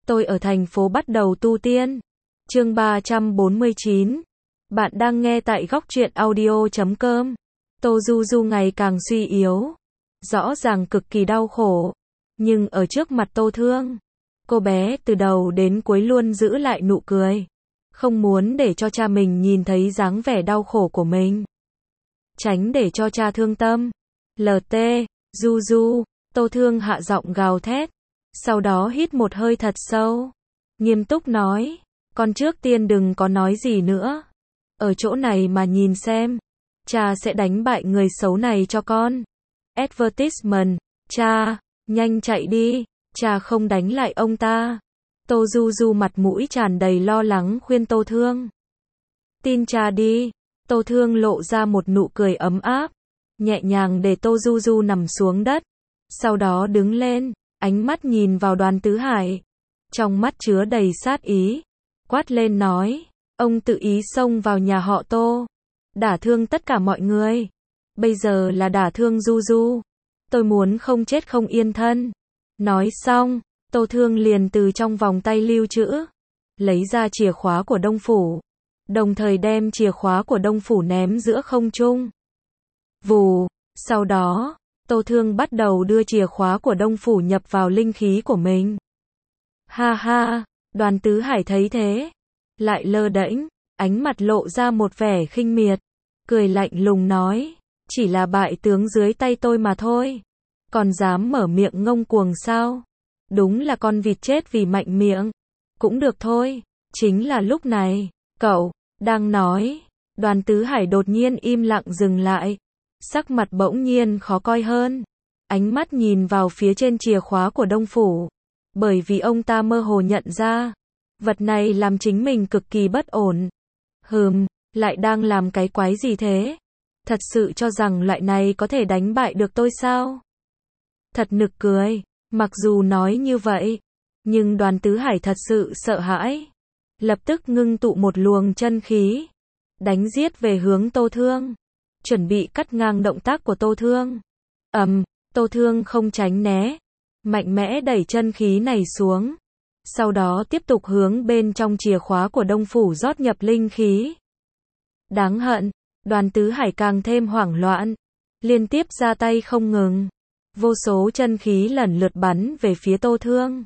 Tôi ở thành phố bắt đầu tu tiên. Chương 349. Bạn đang nghe tại góc truyện audio.com. Tô Du Du ngày càng suy yếu, rõ ràng cực kỳ đau khổ, nhưng ở trước mặt Tô Thương, cô bé từ đầu đến cuối luôn giữ lại nụ cười, không muốn để cho cha mình nhìn thấy dáng vẻ đau khổ của mình, tránh để cho cha thương tâm. LT, Du Du, Tô Thương hạ giọng gào thét, sau đó hít một hơi thật sâu, nghiêm túc nói, con trước tiên đừng có nói gì nữa, ở chỗ này mà nhìn xem, cha sẽ đánh bại người xấu này cho con. Advertisement, cha, nhanh chạy đi, cha không đánh lại ông ta. Tô Du Du mặt mũi tràn đầy lo lắng khuyên Tô Thương. Tin cha đi. Tô Thương lộ ra một nụ cười ấm áp, nhẹ nhàng để Tô Du Du nằm xuống đất, sau đó đứng lên, ánh mắt nhìn vào Đoàn Tứ Hải, trong mắt chứa đầy sát ý, quát lên nói, ông tự ý xông vào nhà họ Tô, đả thương tất cả mọi người, bây giờ là đả thương Du Du, tôi muốn không chết không yên thân. Nói xong, Tô Thương liền từ trong vòng tay lưu trữ, lấy ra chìa khóa của Đông Phủ, đồng thời đem chìa khóa của Đông Phủ ném giữa không trung. Vù, sau đó, Tô Thương bắt đầu đưa chìa khóa của Đông Phủ nhập vào linh khí của mình. Ha ha, Đoàn Tứ Hải thấy thế, lại lơ đễnh, ánh mặt lộ ra một vẻ khinh miệt, cười lạnh lùng nói, chỉ là bại tướng dưới tay tôi mà thôi, còn dám mở miệng ngông cuồng sao? Đúng là con vịt chết vì mạnh miệng. Cũng được thôi. Chính là lúc này, cậu đang nói, Đoàn Tứ Hải đột nhiên im lặng dừng lại, sắc mặt bỗng nhiên khó coi hơn, ánh mắt nhìn vào phía trên chìa khóa của Đông Phủ, bởi vì ông ta mơ hồ nhận ra, vật này làm chính mình cực kỳ bất ổn. Lại đang làm cái quái gì thế? Thật sự cho rằng loại này có thể đánh bại được tôi sao? Thật nực cười, mặc dù nói như vậy, nhưng Đoàn Tứ Hải thật sự sợ hãi, lập tức ngưng tụ một luồng chân khí, đánh giết về hướng Tô Thương, chuẩn bị cắt ngang động tác của Tô Thương. Tô Thương không tránh né, mạnh mẽ đẩy chân khí này xuống, sau đó tiếp tục hướng bên trong chìa khóa của Đông Phủ rót nhập linh khí. Đáng hận, Đoàn Tứ Hải càng thêm hoảng loạn, liên tiếp ra tay không ngừng, vô số chân khí lần lượt bắn về phía Tô Thương.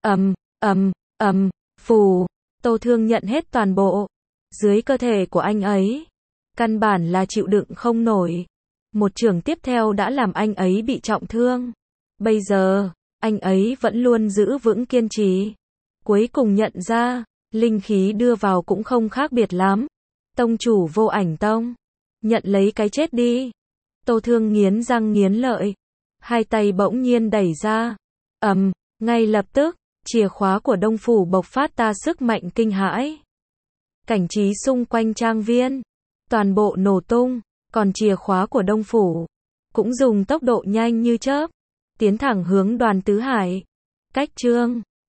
Phù, Tô Thương nhận hết toàn bộ, dưới cơ thể của anh ấy, căn bản là chịu đựng không nổi, một chưởng tiếp theo đã làm anh ấy bị trọng thương, bây giờ, anh ấy vẫn luôn giữ vững kiên trì, cuối cùng nhận ra, linh khí đưa vào cũng không khác biệt lắm, tông chủ Vô Ảnh Tông, nhận lấy cái chết đi. Tô Thương nghiến răng nghiến lợi, hai tay bỗng nhiên đẩy ra, ngay lập tức, chìa khóa của Đông Phủ bộc phát ra sức mạnh kinh hãi. Cảnh trí xung quanh trang viên, toàn bộ nổ tung, còn chìa khóa của Đông Phủ cũng dùng tốc độ nhanh như chớp, tiến thẳng hướng Đoàn Tứ Hải. Cách chương